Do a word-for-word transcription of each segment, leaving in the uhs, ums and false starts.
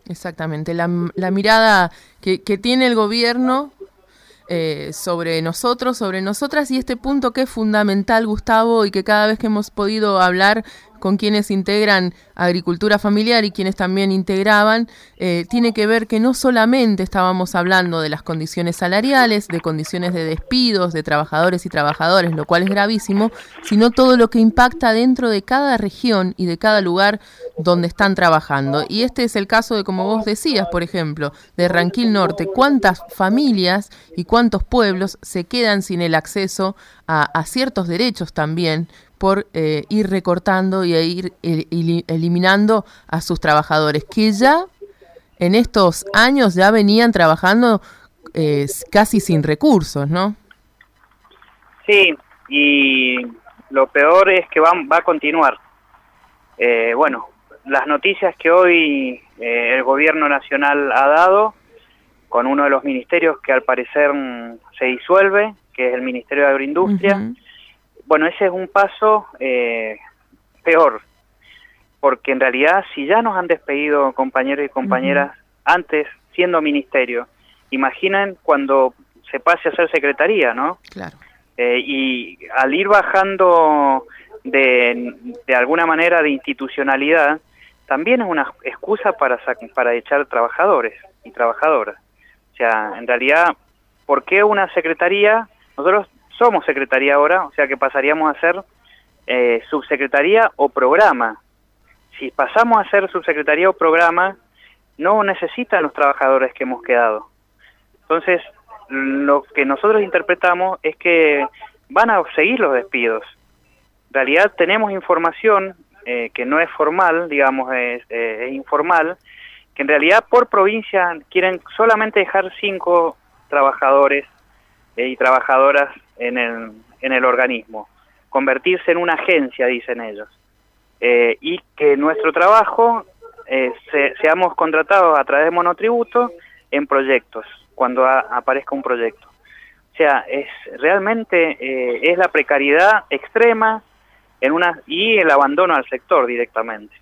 Exactamente, la, la mirada que, que tiene el gobierno eh, sobre nosotros, sobre nosotras, y este punto que es fundamental, Gustavo, y que cada vez que hemos podido hablar con quienes integran agricultura familiar y quienes también integraban, eh, tiene que ver que no solamente estábamos hablando de las condiciones salariales, de condiciones de despidos de trabajadores y trabajadoras, lo cual es gravísimo, sino todo lo que impacta dentro de cada región y de cada lugar donde están trabajando. Y este es el caso de, como vos decías, por ejemplo, de Ranquil Norte. ¿Cuántas familias y cuántos pueblos se quedan sin el acceso a, a ciertos derechos también por eh, ir recortando y ir el, el, eliminando a sus trabajadores, que ya en estos años ya venían trabajando eh, casi sin recursos, ¿no? Sí, y lo peor es que va, va a continuar. Eh, bueno, las noticias que hoy eh, el gobierno nacional ha dado, con uno de los ministerios que al parecer se disuelve, que es el Ministerio de Agroindustria, uh-huh. Bueno, ese es un paso eh, peor, porque en realidad si ya nos han despedido compañeros y compañeras uh-huh. antes siendo ministerio, imaginen cuando se pase a ser secretaría, ¿no? Claro. Eh, y al ir bajando de, de alguna manera de institucionalidad, también es una excusa para, para echar trabajadores y trabajadoras. O sea, en realidad, ¿por qué una secretaría? Nosotros somos secretaría ahora, o sea que pasaríamos a ser eh, subsecretaría o programa. Si pasamos a ser subsecretaría o programa, no necesitan los trabajadores que hemos quedado. Entonces, lo que nosotros interpretamos es que van a seguir los despidos. En realidad tenemos información eh, que no es formal, digamos, es, eh, es informal, que en realidad por provincia quieren solamente dejar cinco trabajadores eh, y trabajadoras en el, en el organismo, convertirse en una agencia, dicen ellos, eh, y que nuestro trabajo eh, se, seamos contratados a través de monotributo en proyectos, cuando a, aparezca un proyecto. O sea, es realmente eh, es la precariedad extrema en una y el abandono al sector directamente.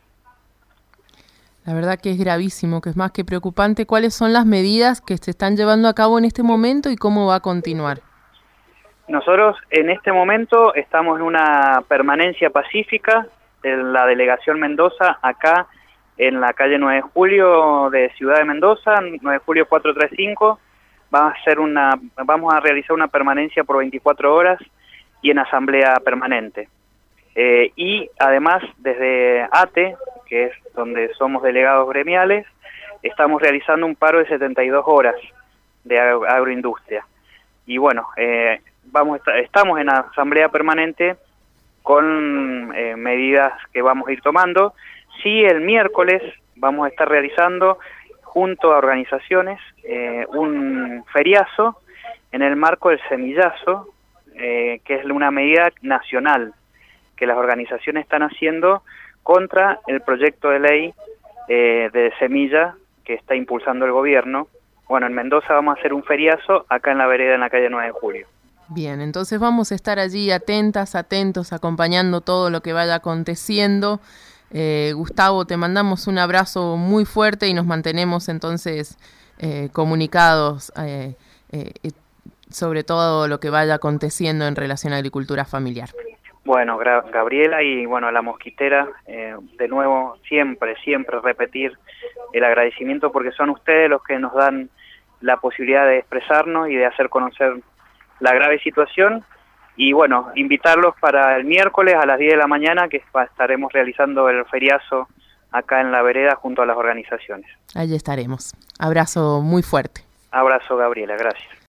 La verdad que es gravísimo, que es más que preocupante. ¿Cuáles son las medidas que se están llevando a cabo en este momento y cómo va a continuar? Nosotros en este momento estamos en una permanencia pacífica en la delegación Mendoza, acá en la calle nueve de julio de Ciudad de Mendoza, nueve de julio cuatrocientos treinta y cinco. Va a ser una, vamos a realizar una permanencia por veinticuatro horas y en asamblea permanente. Eh, y además desde A T E, que es donde somos delegados gremiales, estamos realizando un paro de setenta y dos horas de agroindustria. Y bueno, eh, vamos estamos en asamblea permanente con eh, medidas que vamos a ir tomando. Sí, el miércoles vamos a estar realizando, junto a organizaciones, eh, un feriazo en el marco del semillazo, eh, que es una medida nacional que las organizaciones están haciendo contra el proyecto de ley eh, de semilla que está impulsando el gobierno. Bueno, en Mendoza vamos a hacer un feriazo acá en la vereda, en la calle nueve de julio. Bien, entonces vamos a estar allí atentas, atentos, acompañando todo lo que vaya aconteciendo. Eh, Gustavo, te mandamos un abrazo muy fuerte y nos mantenemos entonces eh, comunicados eh, eh, sobre todo lo que vaya aconteciendo en relación a agricultura familiar. Bueno, Gabriela y bueno, a la mosquitera, eh, de nuevo, siempre, siempre repetir el agradecimiento porque son ustedes los que nos dan la posibilidad de expresarnos y de hacer conocer la grave situación. Y bueno, invitarlos para el miércoles a las diez de la mañana, que estaremos realizando el feriazo acá en la vereda junto a las organizaciones. Allí estaremos. Abrazo muy fuerte. Abrazo, Gabriela, gracias.